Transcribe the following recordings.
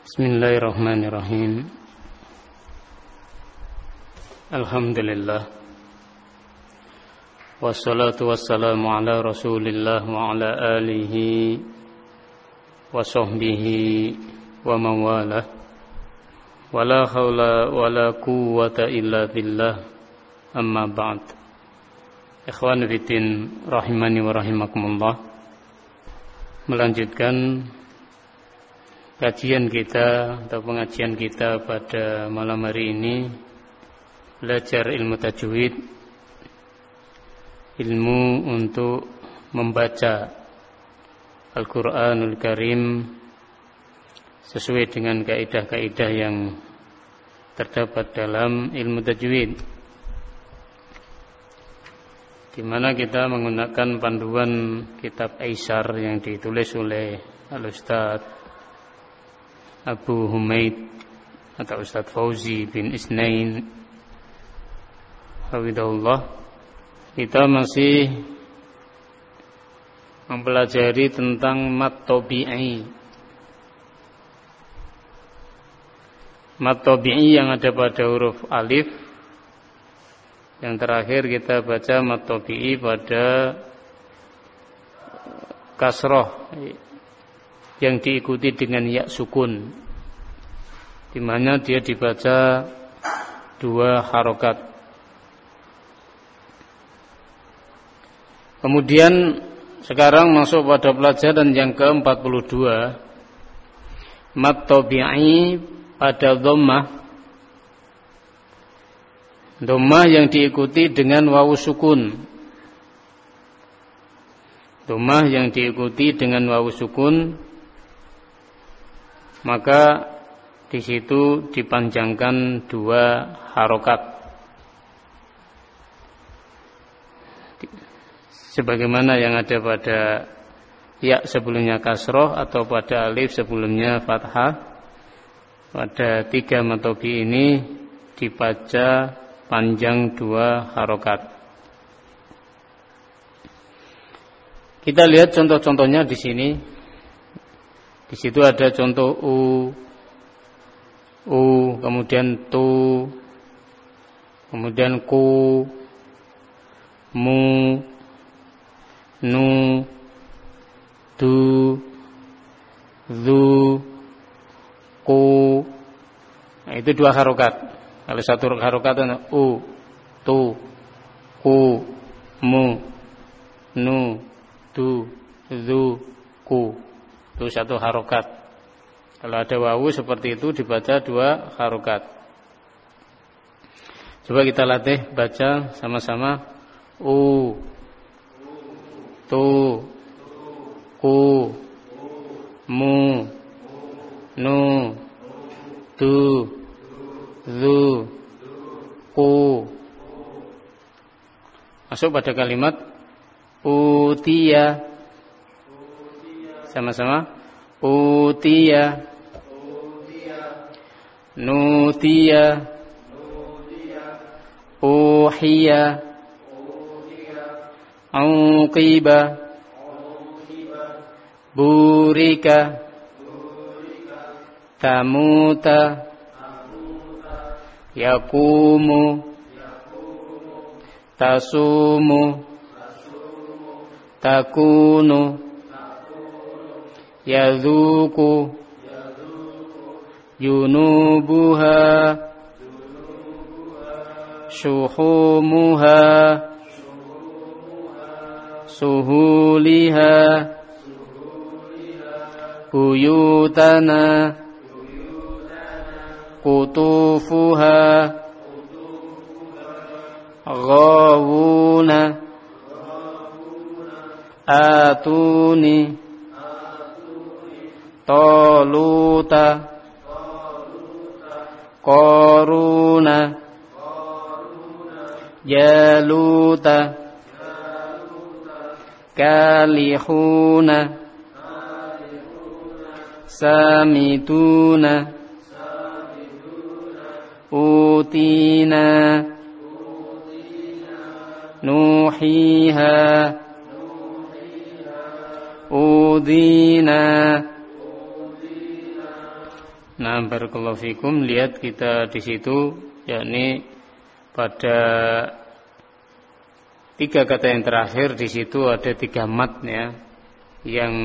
Bismillahirrahmanirrahim. Alhamdulillah. Wassalatu wassalamu ala Rasulillah wa ala alihi wa sahbihi wa mawalah. Wala hawla wala quwwata illa billah. Amma ba'd. Ikhwan fiddin rahimani wa rahimakumullah. Melanjutkan kajian kita atau pengajian kita pada malam hari ini, belajar ilmu tajwid, ilmu untuk membaca Al-Quranul Karim sesuai dengan kaidah-kaidah yang terdapat dalam ilmu tajwid, di mana kita menggunakan panduan kitab Aisar yang ditulis oleh Al-Ustadz Abu Humaid atau Ustadz Fauzi bin Isnain hafidhahullah. Kita masih mempelajari tentang mad tabi'i. Mad tabi'i yang ada pada huruf alif. Yang terakhir kita baca mad tabi'i pada kasroh yang diikuti dengan ya sukun, di mana dia dibaca dua harokat. Kemudian sekarang masuk pada pelajaran yang ke-42, mad tabi'i pada dhammah. Dhammah yang diikuti dengan wawu sukun. Dhammah yang diikuti dengan wawu sukun, maka di situ dipanjangkan dua harokat, sebagaimana yang ada pada ya sebelumnya kasroh atau pada alif sebelumnya fathah. Pada tiga mad tabi'i ini dibaca panjang dua harokat. Kita lihat contoh-contohnya di sini. Di situ ada contoh u, kemudian tu, kemudian ku, mu, nu, du, zu, ku. Nah, itu dua harokat. Kalau satu harokat itu tu, ku, mu, nu, du, zu, ku. Itu satu harokat. Kalau ada wawu seperti itu dibaca dua harokat. Coba kita latih baca sama-sama. U, tu, ku, mu, nu, du, zu, ku. Masuk pada kalimat utiya. Sama-sama. Utiya, nutiya, uhiya, uqiba, burika, tamuta, yakumu, tasumu, takunu, yadhuku, yunubuha, syuhumuha, suhuliha, buyutana, kutufuha, ghawuna, atuni, Toluta, Koruna, Jaluta, Kalihuna, Samituna, Utina, Nuhiha, Udina, Nah, barakallahu fikum, lihat kita di situ, yakni pada 3 kata yang terakhir di situ ada 3 mat ya, yang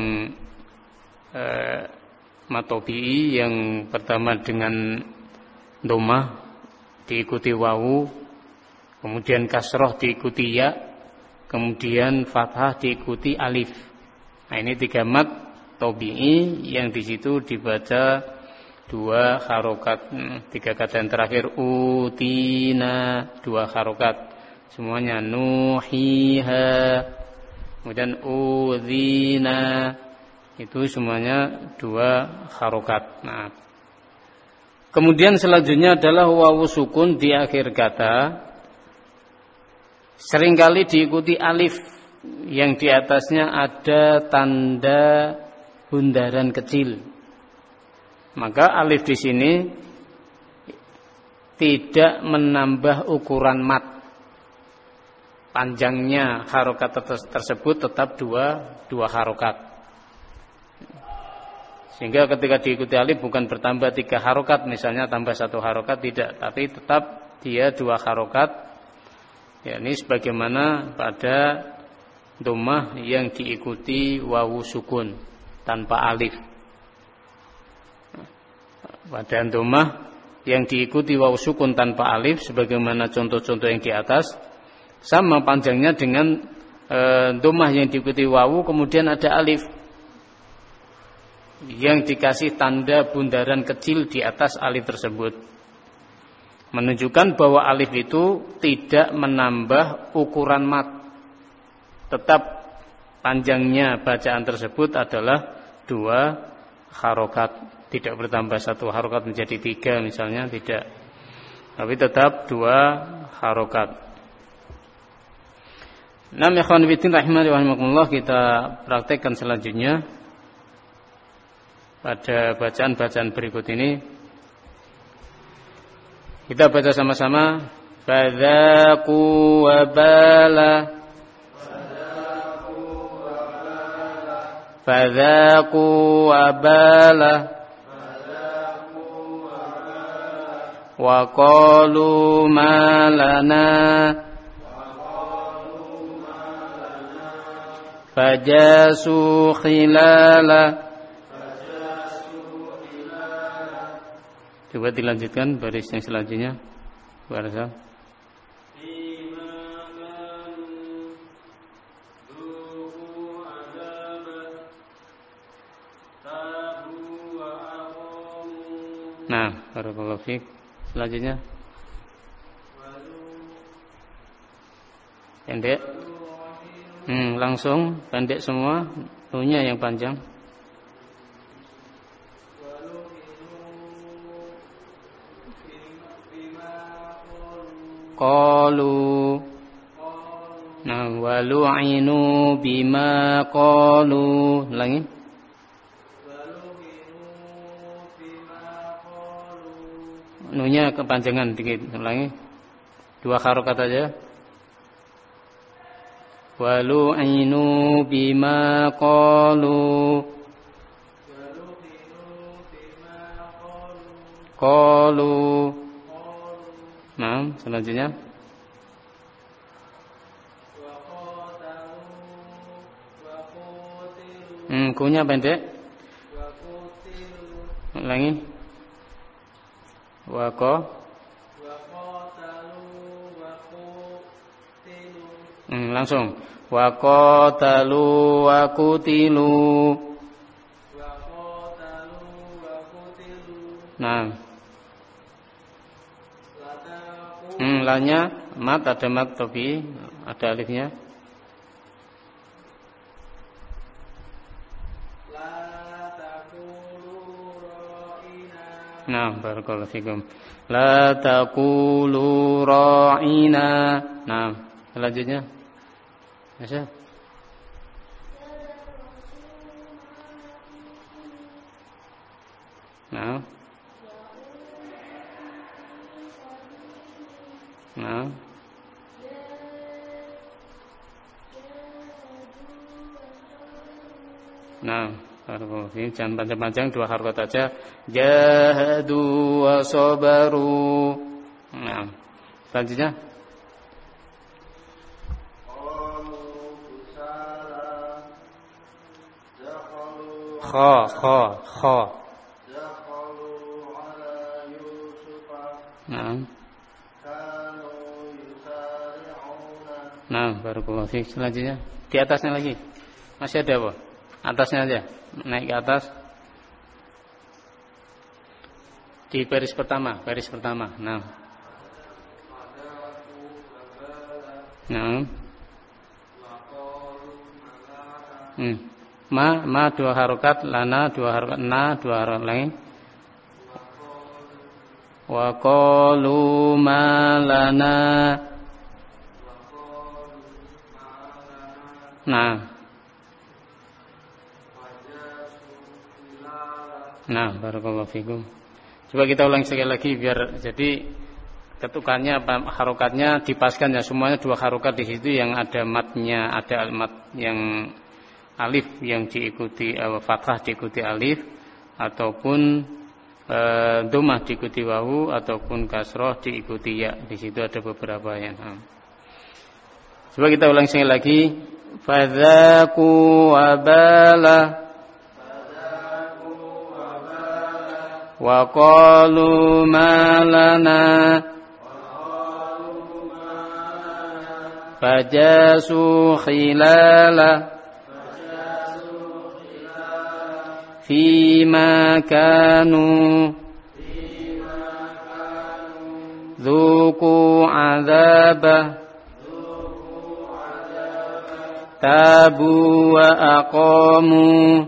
mat tabi'i. Yang pertama dengan dhammah diikuti wawu, kemudian kasroh diikuti ya, kemudian fathah diikuti alif. Nah, ini 3 mat tabi'i yang di situ dibaca 2 harokat. 3 kata yang terakhir utina 2 harokat semuanya, nuhiha, kemudian udzina, itu semuanya 2 harokat. Nah, kemudian selanjutnya adalah wawu sukun di akhir kata, seringkali diikuti alif yang di atasnya ada tanda bundaran kecil. Maka alif di sini tidak menambah ukuran mat. Panjangnya harokat tersebut tetap 2 harokat. Sehingga ketika diikuti alif bukan bertambah 3 harokat, misalnya tambah 1 harokat, tidak, tapi tetap dia 2 harokat. Ya, ini sebagaimana pada dhammah yang diikuti wawu sukun tanpa alif. Pada dhammah yang diikuti wawu sukun tanpa alif, sebagaimana contoh-contoh yang di atas, sama panjangnya dengan dhammah yang diikuti wawu kemudian ada alif yang dikasih tanda bundaran kecil di atas alif tersebut, menunjukkan bahwa alif itu tidak menambah ukuran mat. Tetap panjangnya bacaan tersebut adalah 2 harokat, tidak bertambah 1 harokat menjadi 3 misalnya, tidak, tapi tetap 2 harokat. Nah, ikhwan fillah rahimani wa rahimakumullah, kita praktekkan selanjutnya pada bacaan-bacaan berikut ini. Kita baca sama-sama. Fadzaqu wabala, fadzaqu wabala, wa qalu ma lana, fajasu khilala. Coba dilanjutkan baris yang selanjutnya. Barasa. Nah, barakallahu fiik. Selanjutnya. Pendek. Langsung pendek semua, nunya yang panjang. Qalu. Nah, walu'inu bima qalu. Ulangi. Nunya kepanjangan dikit. Ulangi. 2 harokat aja. Walu'inu bima qalu. Qalu. Nah, selanjutnya. Kunya pendek. Ulangi. Langsung. Wa qatalu wa qutilu. Nah. Lanya mat, ada mat tapi ada alifnya. Nah, barakallahu fikum. La taqulu ra'ina. Nah, selanjutnya. Bisa? Nah. Nah. Nah, Ini jangan panjang-panjang, 2 harokat aja. Jahadu wa sabaru. Nah, selanjutnya. Kha. Nah, barakallahu fiik. Selanjutnya di atasnya lagi. Masih ada apa? Atasnya aja. Naik ke atas. Di baris pertama. Nah. Ma 2 harokat, lana 2 harokat, na 2 harokat lagi. Wa qalu ma lana. Nah, barakallahu fikum. Coba kita ulang sekali lagi biar jadi ketukannya apa harokatnya dipaskan ya, semuanya 2 harokat di situ yang ada matnya, ada mat yang alif yang diikuti fathah diikuti alif, ataupun dhammah diikuti wawu, ataupun kasroh diikuti ya. Di situ ada beberapa yang. Coba kita ulang sekali lagi. Fadzaku wabala wa qalu ma lana fajasu khilala fima kanu dzuqu adzaba tabu wa aqamu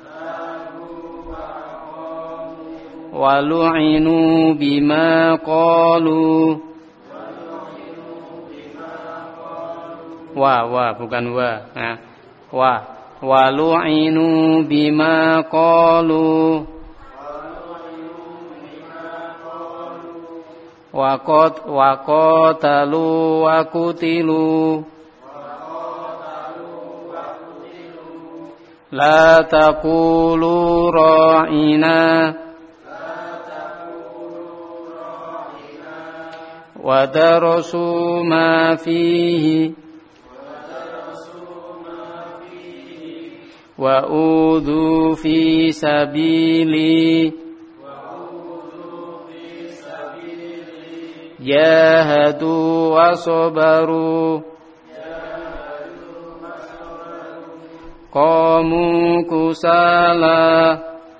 walu'inu bima qalu. Wa bukan wa. Nah, wa walu'inu bima qalu wa qatalu wa qutilu la taqulu ra'ina wa darasu ma fihi wa udhu fi sabili jahadu wa sabaru qamu kusala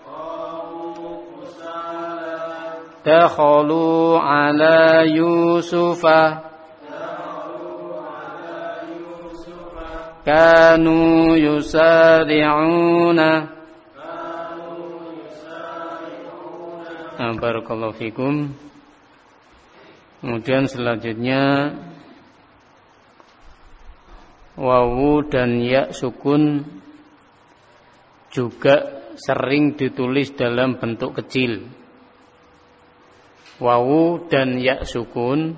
dakhalu ala yusufa kanu yusari'una. Barakallahu fikum. Kemudian selanjutnya wawu dan ya sukun juga sering ditulis dalam bentuk kecil. Wawu dan ya sukun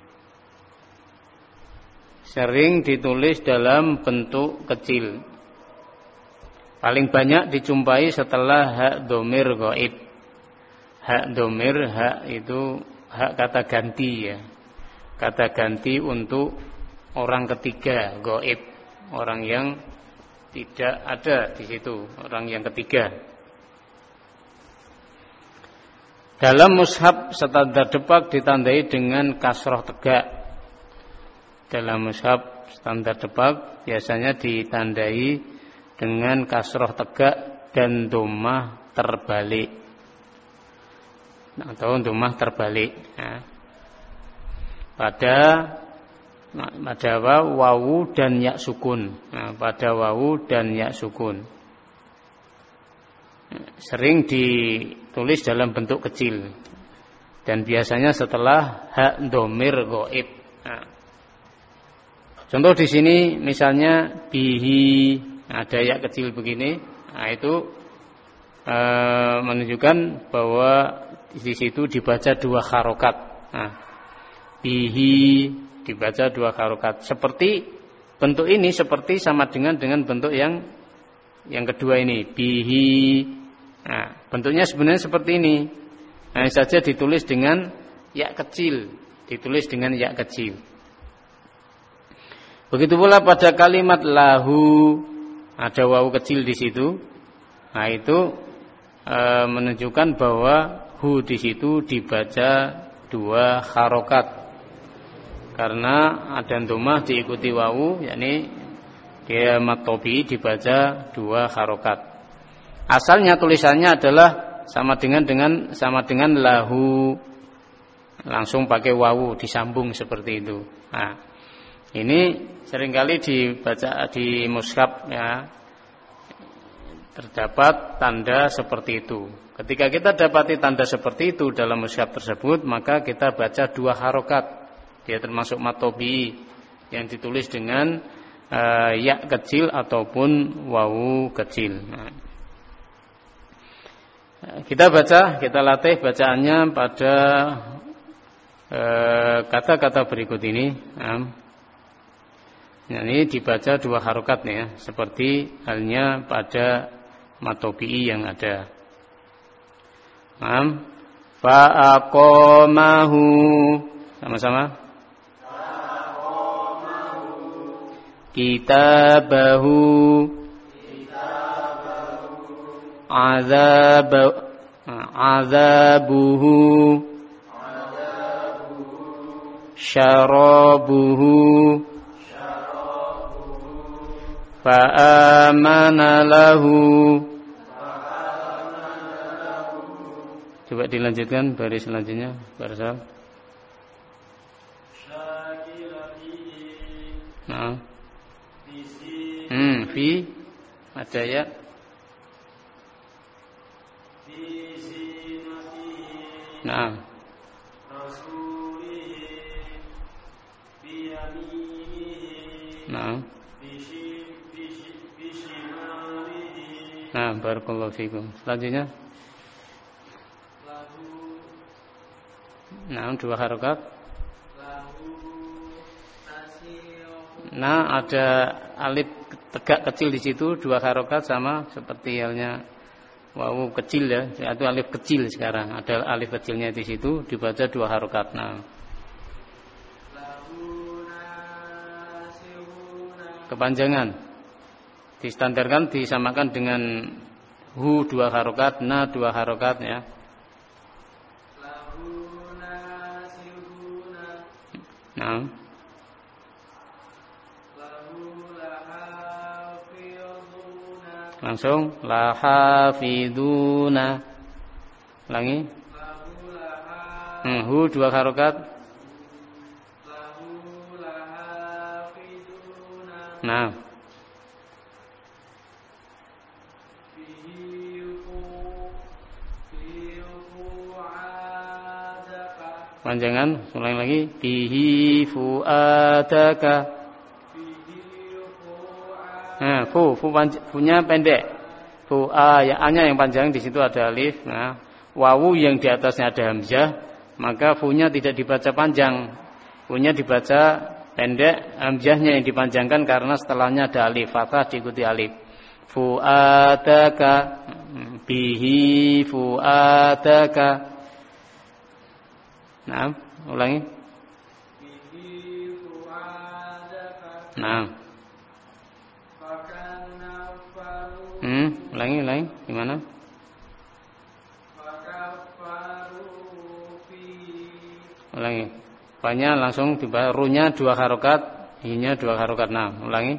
sering ditulis dalam bentuk kecil. Paling banyak dijumpai setelah hak dhamir ghaib. Hak dhamir, hak itu hak kata ganti ya. Kata ganti untuk orang ketiga, ghaib, orang yang tidak ada di situ, orang yang ketiga. Dalam mushaf standar Depak ditandai dengan kasroh tegak. Dalam mushaf standar Depak biasanya ditandai dengan kasroh tegak dan dhammah terbalik atau dhammah terbalik. Nah, pada wawu dan ya sukun. Nah, pada wawu dan ya sukun sering ditulis dalam bentuk kecil dan biasanya setelah hak dhamir ghaib. Nah, contoh di sini misalnya bihi, ada ya kecil begini. Nah, itu menunjukkan bahwa di situ dibaca 2 harokat. Nah, bihi dibaca 2 harokat. Seperti bentuk ini seperti sama dengan bentuk yang yang kedua ini bihi. Nah, bentuknya sebenarnya seperti ini. Hanya saja ditulis dengan ya kecil, ditulis dengan ya kecil. Begitu pula pada kalimat lahu, ada wawu kecil di situ. Nah, itu menunjukkan bahwa hu di situ dibaca 2 harokat. Karena ada dhammah diikuti wawu, yakni dia matobi dibaca 2 harokat. Asalnya tulisannya adalah sama dengan lahu, langsung pakai wawu disambung seperti itu. Nah, ini seringkali dibaca di mushaf ya, terdapat tanda seperti itu. Ketika kita dapati tanda seperti itu dalam mushaf tersebut, maka kita baca 2 harokat. Dia termasuk matobi yang ditulis dengan ya kecil ataupun wawu kecil. Nah, kita latih bacaannya pada kata-kata berikut ini. Ini dibaca 2 harokat ya, seperti halnya pada matobi yang ada. Fa'aqamahu, sama-sama. Kitabahu, azabuhu, syarabuhu, fa'amana lahu. Coba dilanjutkan baris selanjutnya, barisal. Nah, fi ada ya. Nah, nah, barakallahu fikum. Selanjutnya, nah, 2 harokat. Nah, ada alif tegak kecil di situ, 2 harokat sama seperti halnya wawu kecil ya. Itu alif kecil sekarang. Ada alif kecilnya di situ, dibaca 2 harokat. Nah, kepanjangan distandarkan disamakan dengan hu 2 harokat, na 2 harokat ya. Nah, langsung la hafiduna. Ulangi. Hu 2 harokat. Nah, panjangan, ulang lagi. Bihi fu'adaka. Nah, fu-nya pendek. Ya A-nya yang panjang, di situ ada alif. Nah, wawu yang di atasnya ada hamzah, maka fu-nya tidak dibaca panjang. Fu-nya dibaca pendek, hamzahnya yang dipanjangkan karena setelahnya ada alif, fathah diikuti alif. Fu'adaka, bihi fu'adaka. Nah, ulangi. Nah, ulangi, gimana? Ulangi. Fa-nya langsung dibaca, ru-nya 2 harokat, hi-nya 2 harokat. Nah, ulangi.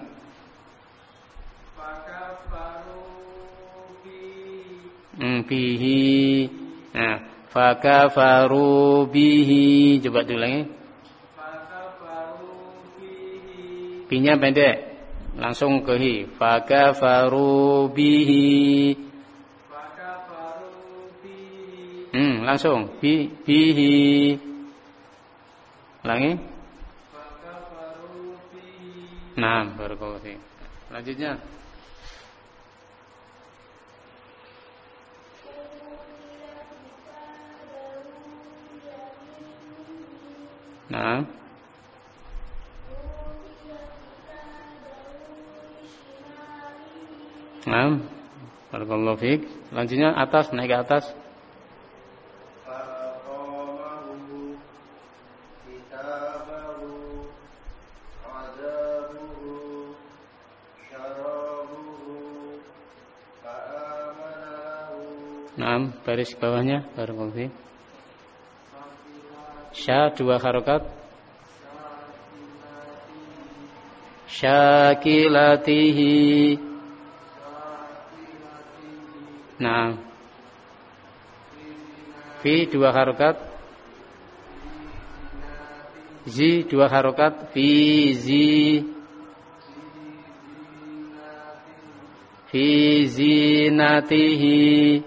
Bihi. Nah, fakafaru bihi. Coba diulangi. Bi-nya pendek, langsung ke hi. Fakafaru bihi. Langsung bihi. Ulangi. Nah, barakallahu fiik. Lanjutnya. Nah, Naam. Barakallahu fiik. Lanjutnya atas, naik ke atas. Naam, baris bawahnya. Barakallahu fiik. Sya 2 harokat. Syakilatihi. Naam. Fi 2 harokat. Zi 2 harokat. Fi zi. Fi zinatihi.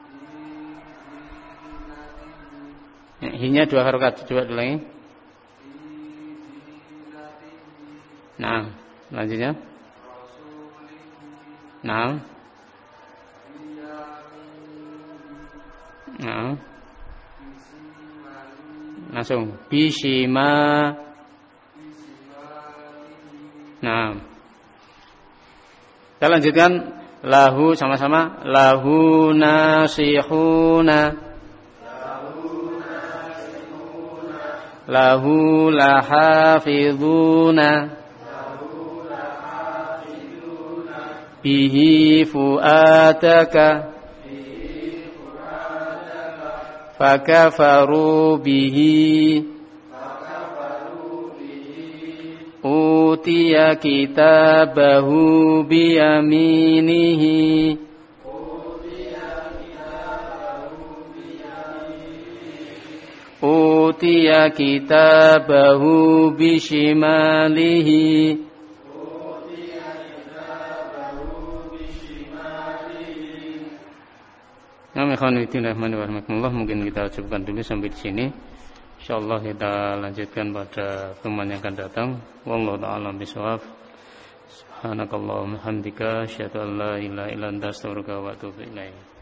Hinya 2 harokat. Coba ulangi. Nah, lanjutnya. Nah. Nah. Langsung bishima. Nah. Kita lanjutkan lahu sama-sama. Lahu nasihuna. Lahu lahafidhuna. Bihi fu'ataka. Fakafaru bihi. Utiya kitabahu biyaminihi. Utiya kitabahu bishimalihi. Mungkin kita cukupkan dulu sampai di sini. Insyaallah kita lanjutkan pada pertemuan yang akan datang. Wallahu a'lam bishawab. Subhanakallahumma hamdika asyhadu an la ilaha illa anta astaghfiruka wa atubu ilaik.